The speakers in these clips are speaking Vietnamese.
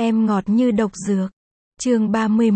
Em ngọt như độc dược. Chương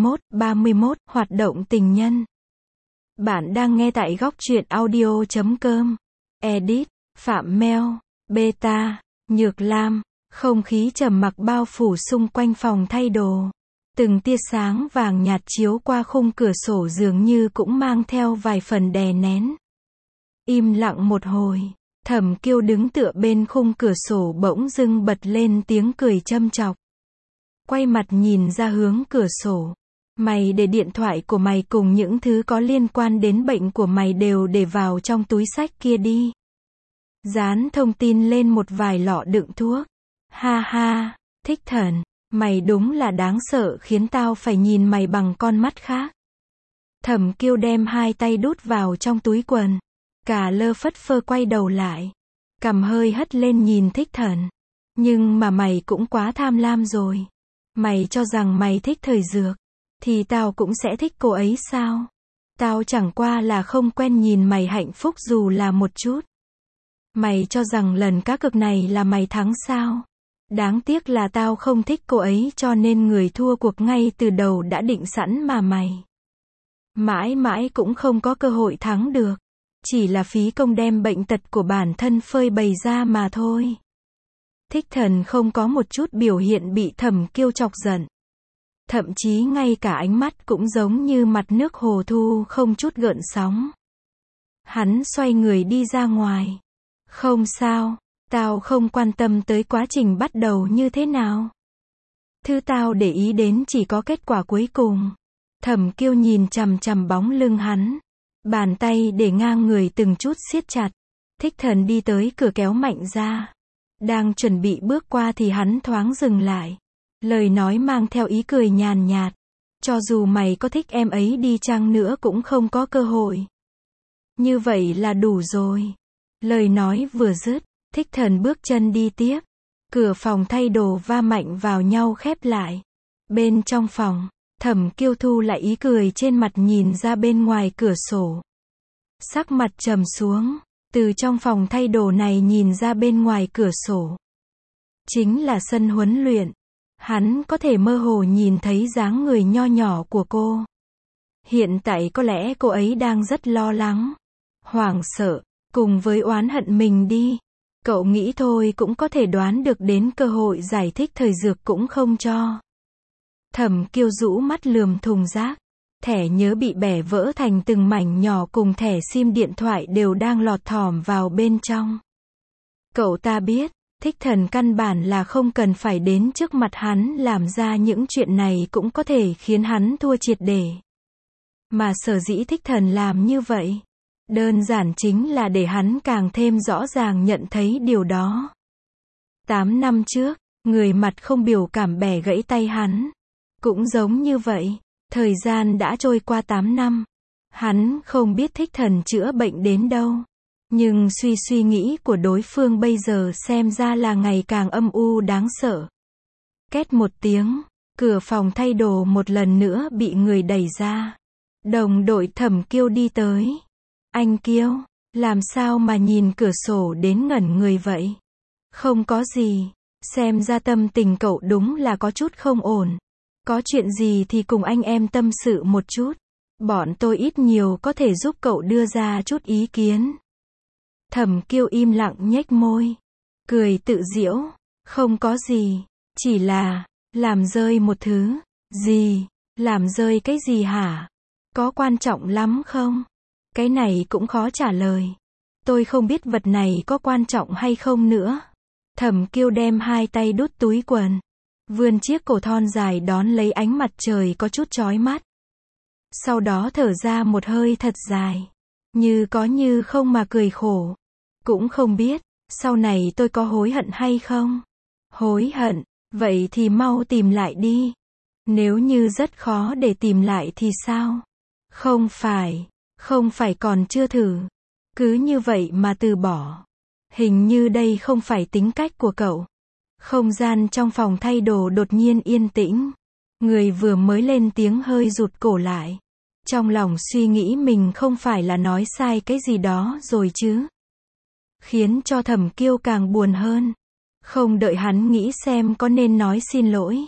31, hoạt động tình nhân. Bạn đang nghe tại góc truyện audio.com. Edit, Phạm Mel, Beta, Nhược Lam. Không khí trầm mặc bao phủ xung quanh phòng thay đồ. Từng tia sáng vàng nhạt chiếu qua khung cửa sổ dường như cũng mang theo vài phần đè nén. Im lặng một hồi, Thẩm Kiêu đứng tựa bên khung cửa sổ bỗng dưng bật lên tiếng cười châm chọc. Quay mặt nhìn ra hướng cửa sổ. Mày để điện thoại của mày cùng những thứ có liên quan đến bệnh của mày đều để vào trong túi xách kia đi. Dán thông tin lên một vài lọ đựng thuốc. Ha ha, Thích Thần, mày đúng là đáng sợ khiến tao phải nhìn mày bằng con mắt khác. Thẩm Kiêu đem hai tay đút vào trong túi quần. Cả lơ phất phơ quay đầu lại. Cằm hơi hất lên nhìn Thích Thần. Nhưng mà mày cũng quá tham lam rồi. Mày cho rằng mày thích thời dược, thì tao cũng sẽ thích cô ấy sao? Tao chẳng qua là không quen nhìn mày hạnh phúc dù là một chút. Mày cho rằng lần cá cược này là mày thắng sao? Đáng tiếc là tao không thích cô ấy cho nên người thua cuộc ngay từ đầu đã định sẵn mà mày. Mãi mãi cũng không có cơ hội thắng được. Chỉ là phí công đem bệnh tật của bản thân phơi bày ra mà thôi. Thích Thần không có một chút biểu hiện bị Thẩm Kiêu chọc giận. Thậm chí ngay cả ánh mắt cũng giống như mặt nước hồ thu không chút gợn sóng. Hắn xoay người đi ra ngoài. Không sao, tao không quan tâm tới quá trình bắt đầu như thế nào. Thứ tao để ý đến chỉ có kết quả cuối cùng. Thẩm Kiêu nhìn chằm chằm bóng lưng hắn. Bàn tay để ngang người từng chút siết chặt. Thích Thần đi tới cửa kéo mạnh ra. Đang chuẩn bị bước qua thì hắn thoáng dừng lại. Lời nói mang theo ý cười nhàn nhạt. Cho dù mày có thích em ấy đi chăng nữa cũng không có cơ hội. Như vậy là đủ rồi. Lời nói vừa dứt, Thích Thần bước chân đi tiếp. Cửa phòng thay đồ va mạnh vào nhau khép lại. Bên trong phòng, Thẩm Kiêu thu lại ý cười trên mặt nhìn ra bên ngoài cửa sổ. Sắc mặt trầm xuống. Từ trong phòng thay đồ này nhìn ra bên ngoài cửa sổ. Chính là sân huấn luyện. Hắn có thể mơ hồ nhìn thấy dáng người nho nhỏ của cô. Hiện tại có lẽ cô ấy đang rất lo lắng, hoảng sợ, cùng với oán hận mình đi. Cậu nghĩ thôi cũng có thể đoán được đến cơ hội giải thích thời dược cũng không cho. Thẩm Kiêu rũ mắt lườm thùng rác. Thẻ nhớ bị bẻ vỡ thành từng mảnh nhỏ cùng thẻ sim điện thoại đều đang lọt thỏm vào bên trong. Cậu ta biết, Thích Thần căn bản là không cần phải đến trước mặt hắn làm ra những chuyện này cũng có thể khiến hắn thua triệt để. Mà sở dĩ Thích Thần làm như vậy, đơn giản chính là để hắn càng thêm rõ ràng nhận thấy điều đó. 8 năm trước, người mặt không biểu cảm bẻ gãy tay hắn. Cũng giống như vậy. Thời gian đã trôi qua 8 năm. Hắn không biết Thích Thần chữa bệnh đến đâu. Nhưng suy nghĩ của đối phương bây giờ xem ra là ngày càng âm u đáng sợ. Két một tiếng, cửa phòng thay đồ một lần nữa bị người đẩy ra. Đồng đội Thẩm Kiêu đi tới. Anh Kiêu, làm sao mà nhìn cửa sổ đến ngẩn người vậy? Không có gì, xem ra tâm tình cậu đúng là có chút không ổn. Có chuyện gì thì cùng anh em tâm sự một chút. Bọn tôi ít nhiều có thể giúp cậu đưa ra chút ý kiến. Thẩm Kiêu im lặng nhếch môi. Cười tự giễu. Không có gì. Chỉ là, làm rơi một thứ. Gì? Làm rơi cái gì hả? Có quan trọng lắm không? Cái này cũng khó trả lời. Tôi không biết vật này có quan trọng hay không nữa. Thẩm Kiêu đem hai tay đút túi quần. Vươn chiếc cổ thon dài đón lấy ánh mặt trời có chút chói mắt. Sau đó thở ra một hơi thật dài. Như có như không mà cười khổ. Cũng không biết, sau này tôi có hối hận hay không? Hối hận, vậy thì mau tìm lại đi. Nếu như rất khó để tìm lại thì sao? Không phải còn chưa thử. Cứ như vậy mà từ bỏ. Hình như đây không phải tính cách của cậu. Không gian trong phòng thay đồ đột nhiên yên tĩnh. Người vừa mới lên tiếng hơi rụt cổ lại. Trong lòng suy nghĩ mình không phải là nói sai cái gì đó rồi chứ. Khiến cho Thẩm Kiêu càng buồn hơn. Không đợi hắn nghĩ xem có nên nói xin lỗi.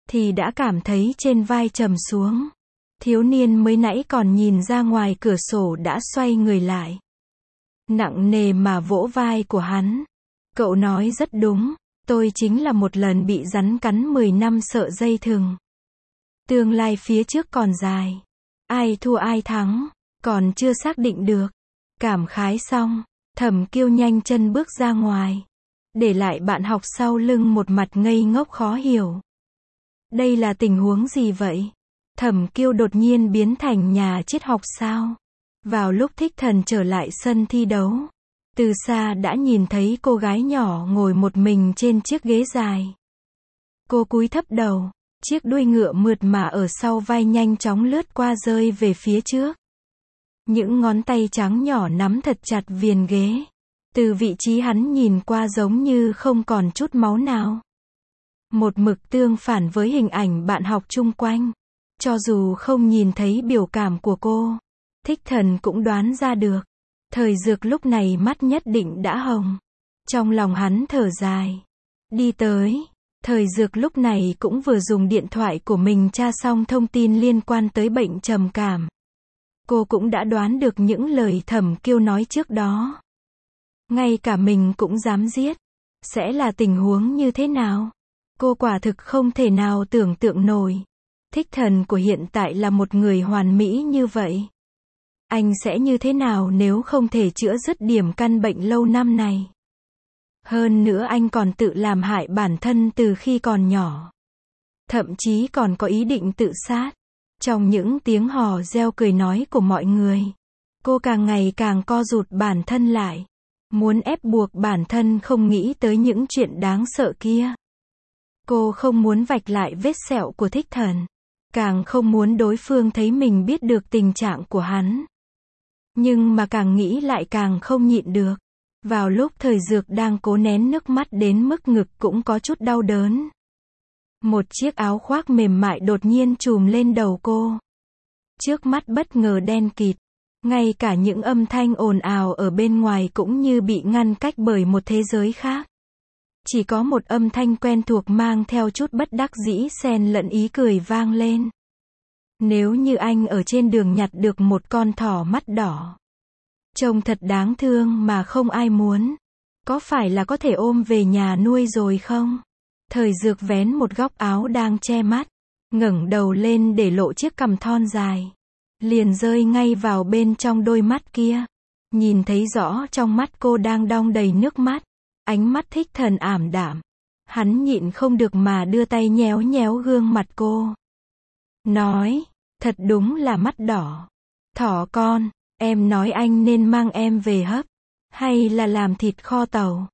thì đã cảm thấy trên vai trầm xuống. Thiếu niên mới nãy còn nhìn ra ngoài cửa sổ đã xoay người lại. Nặng nề mà vỗ vai của hắn. Cậu nói rất đúng, tôi chính là một lần bị rắn cắn 10 năm sợ dây thừng. Tương lai phía trước còn dài. Ai thua ai thắng, còn chưa xác định được. Cảm khái xong, Thẩm Kiêu nhanh chân bước ra ngoài. Để lại bạn học sau lưng một mặt ngây ngốc khó hiểu. Đây là tình huống gì vậy? Thẩm Kiêu đột nhiên biến thành nhà triết học sao? Vào lúc Thích Thần trở lại sân thi đấu, từ xa đã nhìn thấy cô gái nhỏ ngồi một mình trên chiếc ghế dài. Cô cúi thấp đầu, chiếc đuôi ngựa mượt mà ở sau vai nhanh chóng lướt qua rơi về phía trước. Những ngón tay trắng nhỏ nắm thật chặt viền ghế. Từ vị trí hắn nhìn qua giống như không còn chút máu nào. Một mực tương phản với hình ảnh bạn học chung quanh. Cho dù không nhìn thấy biểu cảm của cô, Thích Thần cũng đoán ra được. Thời Dược lúc này mắt nhất định đã hồng. Trong lòng hắn thở dài. Đi tới. Thời Dược lúc này cũng vừa dùng điện thoại của mình tra xong thông tin liên quan tới bệnh trầm cảm. Cô cũng đã đoán được những lời Thẩm Kiêu nói trước đó. Ngay cả mình cũng dám giết. Sẽ là tình huống như thế nào? Cô quả thực không thể nào tưởng tượng nổi. Thích Thần của hiện tại là một người hoàn mỹ như vậy. Anh sẽ như thế nào nếu không thể chữa dứt điểm căn bệnh lâu năm này? Hơn nữa anh còn tự làm hại bản thân từ khi còn nhỏ. Thậm chí còn có ý định tự sát. Trong những tiếng hò reo cười nói của mọi người, cô càng ngày càng co rụt bản thân lại. Muốn ép buộc bản thân không nghĩ tới những chuyện đáng sợ kia. Cô không muốn vạch lại vết sẹo của Thích Thần. Càng không muốn đối phương thấy mình biết được tình trạng của hắn. Nhưng mà càng nghĩ lại càng không nhịn được. Vào lúc Thời Dược đang cố nén nước mắt đến mức ngực cũng có chút đau đớn. Một chiếc áo khoác mềm mại đột nhiên trùm lên đầu cô. Trước mắt bất ngờ đen kịt. Ngay cả những âm thanh ồn ào ở bên ngoài cũng như bị ngăn cách bởi một thế giới khác. Chỉ có một âm thanh quen thuộc mang theo chút bất đắc dĩ xen lẫn ý cười vang lên. Nếu như anh ở trên đường nhặt được một con thỏ mắt đỏ, trông thật đáng thương mà không ai muốn, có phải là có thể ôm về nhà nuôi rồi không? Thời Dược vén một góc áo đang che mắt, ngẩng đầu lên để lộ chiếc cằm thon dài, liền rơi ngay vào bên trong đôi mắt kia. Nhìn thấy rõ trong mắt cô đang đong đầy nước mắt, ánh mắt Thích Thần ảm đạm. Hắn nhịn không được mà đưa tay nhéo nhéo gương mặt cô. Nói, thật đúng là mắt đỏ. Thỏ con, em nói anh nên mang em về hấp, hay là làm thịt kho tàu?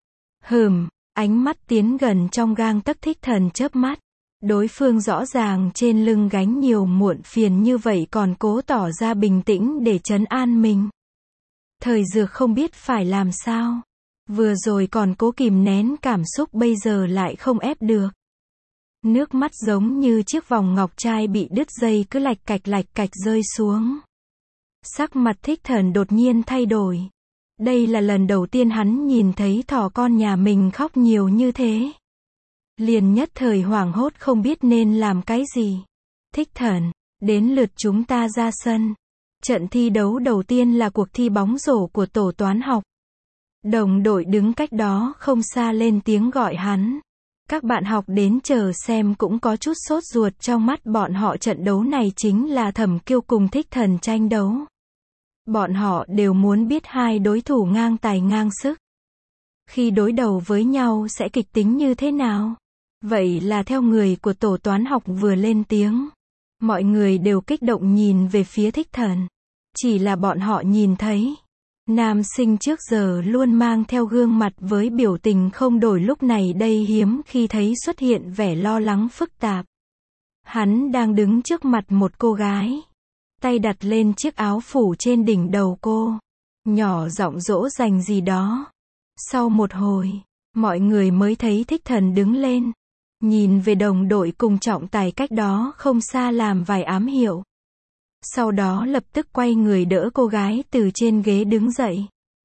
Ánh mắt tiến gần trong gang tấc. Thích Thần chớp mắt. Đối phương rõ ràng trên lưng gánh nhiều muộn phiền như vậy còn cố tỏ ra bình tĩnh để trấn an mình. Thời Dược không biết phải làm sao. Vừa rồi còn cố kìm nén cảm xúc, bây giờ lại không ép được. Nước mắt giống như chiếc vòng ngọc trai bị đứt dây cứ lạch cạch rơi xuống. Sắc mặt Thích Thần đột nhiên thay đổi. Đây là lần đầu tiên hắn nhìn thấy thỏ con nhà mình khóc nhiều như thế. Liền nhất thời hoảng hốt không biết nên làm cái gì. Thích Thần, đến lượt chúng ta ra sân. Trận thi đấu đầu tiên là cuộc thi bóng rổ của tổ toán học. Đồng đội đứng cách đó không xa lên tiếng gọi hắn. Các bạn học đến chờ xem cũng có chút sốt ruột, trong mắt bọn họ trận đấu này chính là Thẩm Kiêu cùng Thích Thần tranh đấu. Bọn họ đều muốn biết hai đối thủ ngang tài ngang sức. Khi đối đầu với nhau sẽ kịch tính như thế nào? Vậy là theo người của tổ toán học vừa lên tiếng. Mọi người đều kích động nhìn về phía Thích Thần. Chỉ là bọn họ nhìn thấy. Nam sinh trước giờ luôn mang theo gương mặt với biểu tình không đổi, lúc này đây hiếm khi thấy xuất hiện vẻ lo lắng phức tạp. Hắn đang đứng trước mặt một cô gái. Tay đặt lên chiếc áo phủ trên đỉnh đầu cô. Nhỏ giọng dỗ dành gì đó. Sau một hồi, mọi người mới thấy Thích Thần đứng lên. Nhìn về đồng đội cùng trọng tài cách đó không xa làm vài ám hiệu. Sau đó lập tức quay người đỡ cô gái từ trên ghế đứng dậy.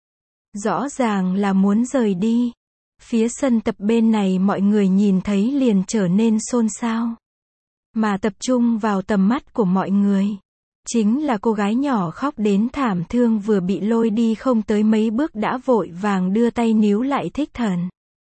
Rõ ràng là muốn rời đi. Phía sân tập bên này mọi người nhìn thấy liền trở nên xôn xao. mà tập trung vào tầm mắt của mọi người. Chính là cô gái nhỏ khóc đến thảm thương vừa bị lôi đi không tới mấy bước đã vội vàng đưa tay níu lại Thích Thần.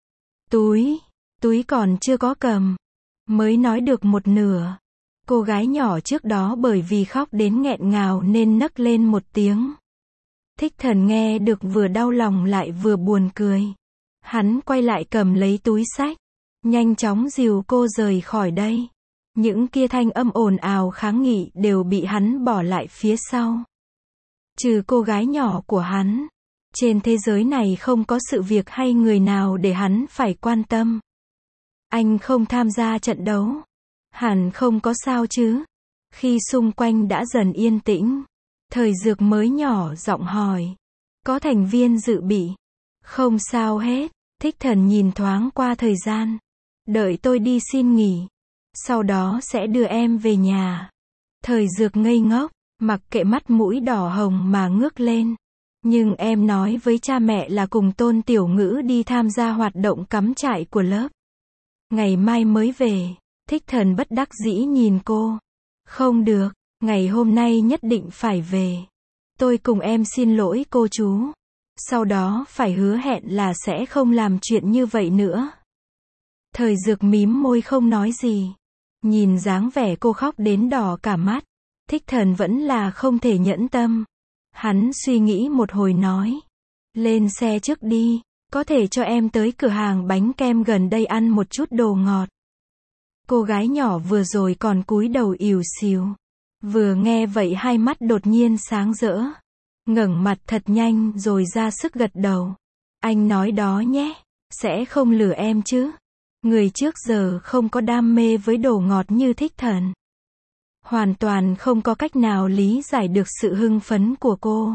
Túi còn chưa có cầm. Mới nói được một nửa. Cô gái nhỏ trước đó bởi vì khóc đến nghẹn ngào nên nấc lên một tiếng. Thích Thần nghe được vừa đau lòng lại vừa buồn cười. Hắn quay lại cầm lấy túi xách. Nhanh chóng dìu cô rời khỏi đây. Những kia thanh âm ồn ào kháng nghị đều bị hắn bỏ lại phía sau. Trừ cô gái nhỏ của hắn. Trên thế giới này không có sự việc hay người nào để hắn phải quan tâm. Anh không tham gia trận đấu. Hẳn không có sao chứ. Khi xung quanh đã dần yên tĩnh. Thời Dược mới nhỏ giọng hỏi. Có thành viên dự bị. Không sao hết. Thích Thần nhìn thoáng qua thời gian. Đợi tôi đi xin nghỉ. Sau đó sẽ đưa em về nhà. Thời Dược ngây ngốc. Mặc kệ mắt mũi đỏ hồng mà ngước lên. Nhưng em nói với cha mẹ là cùng Tôn Tiểu Ngữ đi tham gia hoạt động cắm trại của lớp. Ngày mai mới về. Thích Thần bất đắc dĩ nhìn cô. Không được, ngày hôm nay nhất định phải về. Tôi cùng em xin lỗi cô chú. Sau đó phải hứa hẹn là sẽ không làm chuyện như vậy nữa. Thời Dược mím môi không nói gì. Nhìn dáng vẻ cô khóc đến đỏ cả mắt. Thích Thần vẫn là không thể nhẫn tâm. Hắn suy nghĩ một hồi nói. Lên xe trước đi. Có thể cho em tới cửa hàng bánh kem gần đây ăn một chút đồ ngọt. Cô gái nhỏ vừa rồi còn cúi đầu ỉu xìu. Vừa nghe vậy hai mắt đột nhiên sáng rỡ. Ngẩng mặt thật nhanh rồi ra sức gật đầu. Anh nói đó nhé. Sẽ không lừa em chứ. Người trước giờ không có đam mê với đồ ngọt như Thích Thần. Hoàn toàn không có cách nào lý giải được sự hưng phấn của cô.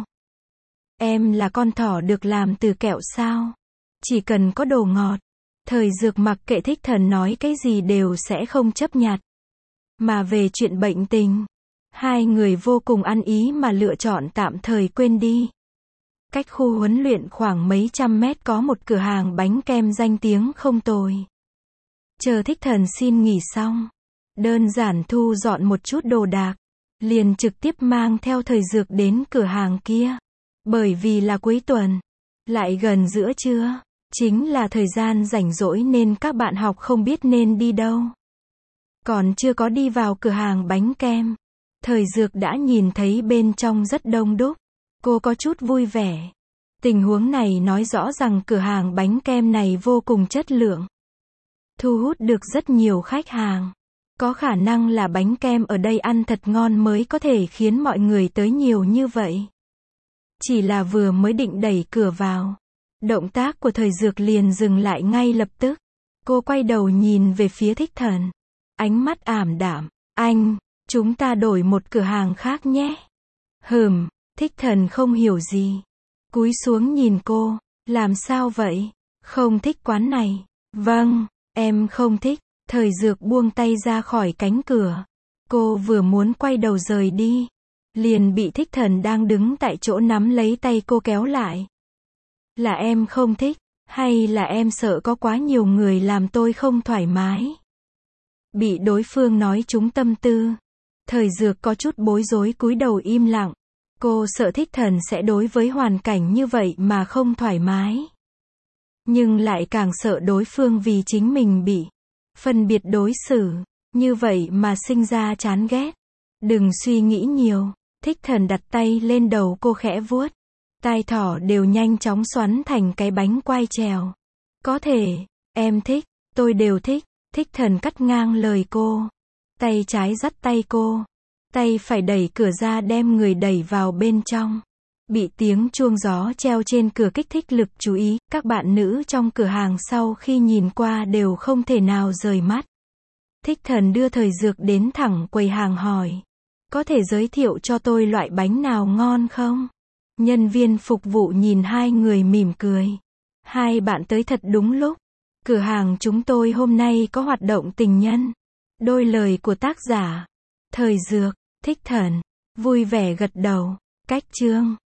Em là con thỏ được làm từ kẹo sao? Chỉ cần có đồ ngọt. Thời Dược mặc kệ Thích Thần nói cái gì đều sẽ không chấp nhặt. Mà về chuyện bệnh tình, hai người vô cùng ăn ý mà lựa chọn tạm thời quên đi. Cách khu huấn luyện khoảng mấy trăm mét có một cửa hàng bánh kem danh tiếng không tồi. Chờ Thích Thần xin nghỉ xong, đơn giản thu dọn một chút đồ đạc, liền trực tiếp mang theo Thời Dược đến cửa hàng kia. Bởi vì là cuối tuần, lại gần giữa trưa. Chính là thời gian rảnh rỗi nên các bạn học không biết nên đi đâu. Còn chưa có đi vào cửa hàng bánh kem. Thời Dược đã nhìn thấy bên trong rất đông đúc. Cô có chút vui vẻ. Tình huống này nói rõ rằng cửa hàng bánh kem này vô cùng chất lượng. Thu hút được rất nhiều khách hàng. Có khả năng là bánh kem ở đây ăn thật ngon mới có thể khiến mọi người tới nhiều như vậy. Chỉ là vừa mới định đẩy cửa vào. Động tác của Thời Dược liền dừng lại ngay lập tức. Cô quay đầu nhìn về phía Thích Thần. Ánh mắt ảm đạm. Anh, chúng ta đổi một cửa hàng khác nhé. Thích Thần không hiểu gì. Cúi xuống nhìn cô. Làm sao vậy? Không thích quán này. Vâng, em không thích. Thời Dược buông tay ra khỏi cánh cửa. Cô vừa muốn quay đầu rời đi. Liền bị Thích Thần đang đứng tại chỗ nắm lấy tay cô kéo lại. Là em không thích, hay là em sợ có quá nhiều người làm tôi không thoải mái? Bị đối phương nói trúng tâm tư. Thời Dược có chút bối rối cúi đầu im lặng. Cô sợ Thích Thần sẽ đối với hoàn cảnh như vậy mà không thoải mái. Nhưng lại càng sợ đối phương vì chính mình bị phân biệt đối xử. Như vậy mà sinh ra chán ghét. Đừng suy nghĩ nhiều. Thích Thần đặt tay lên đầu cô khẽ vuốt. Tai thỏ đều nhanh chóng xoắn thành cái bánh quai trèo. Có thể, em thích, tôi đều thích. Thích Thần cắt ngang lời cô. Tay trái dắt tay cô. Tay phải đẩy cửa ra đem người đẩy vào bên trong. Bị tiếng chuông gió treo trên cửa kích thích lực chú ý. Các bạn nữ trong cửa hàng sau khi nhìn qua đều không thể nào rời mắt. Thích Thần đưa Thời Dược đến thẳng quầy hàng hỏi. Có thể giới thiệu cho tôi loại bánh nào ngon không? Nhân viên phục vụ nhìn hai người mỉm cười. Hai bạn tới thật đúng lúc. Cửa hàng chúng tôi hôm nay có hoạt động tình nhân. Đôi lời của tác giả. Thời Dược, Thích Thần, vui vẻ gật đầu. Cách chương